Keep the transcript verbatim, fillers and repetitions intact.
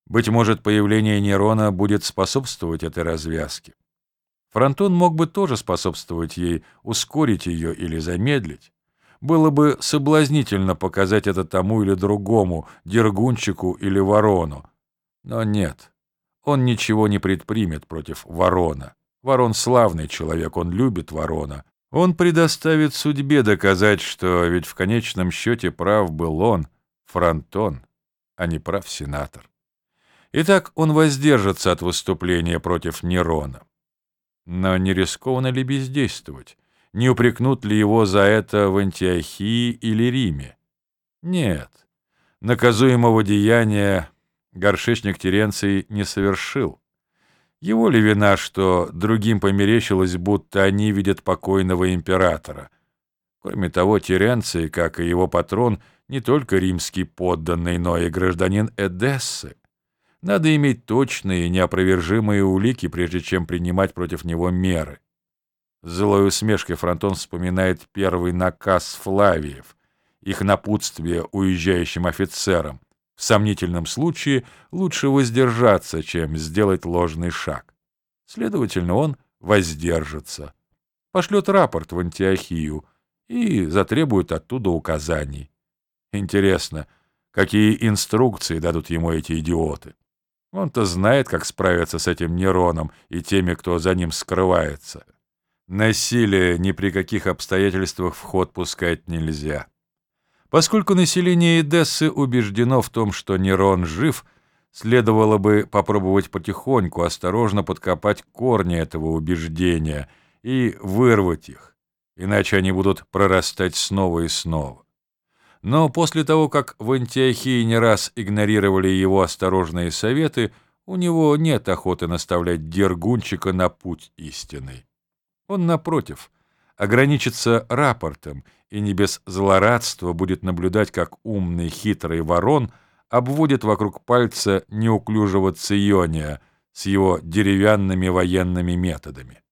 Быть может, появление Нерона будет способствовать этой развязке. Фронтон мог бы тоже способствовать ей, ускорить ее или замедлить. Было бы соблазнительно показать это тому или другому, Дергунчику или Ворону. Но нет, он ничего не предпримет против Ворона. Ворон славный человек, он любит Ворона. Он предоставит судьбе доказать, что ведь в конечном счете прав был он, Фронтон, а не прав сенатор. Итак, он воздержится от выступления против Нерона. Но не рискованно ли бездействовать? Не упрекнут ли его за это в Антиохии или Риме? Нет, наказуемого деяния горшечник Теренций не совершил. Его ли вина, что другим померещилось, будто они видят покойного императора? Кроме того, Теренций, как и его патрон, не только римский подданный, но и гражданин Эдессы. Надо иметь точные и неопровержимые улики, прежде чем принимать против него меры. С злой усмешкой Фронтон вспоминает первый наказ Флавиев, их напутствие уезжающим офицерам. В сомнительном случае лучше воздержаться, чем сделать ложный шаг. Следовательно, он воздержится, пошлет рапорт в Антиохию и затребует оттуда указаний. Интересно, какие инструкции дадут ему эти идиоты? Он-то знает, как справиться с этим Нероном и теми, кто за ним скрывается. Насилие ни при каких обстоятельствах в ход пускать нельзя. Поскольку население Эдессы убеждено в том, что Нерон жив, следовало бы попробовать потихоньку, осторожно подкопать корни этого убеждения и вырвать их, иначе они будут прорастать снова и снова. Но после того, как в Антиохии не раз игнорировали его осторожные советы, у него нет охоты наставлять Дергунчика на путь истинный. Он, напротив, ограничится рапортом и не без злорадства будет наблюдать, как умный хитрый Ворон обводит вокруг пальца неуклюжего Циония с его деревянными военными методами.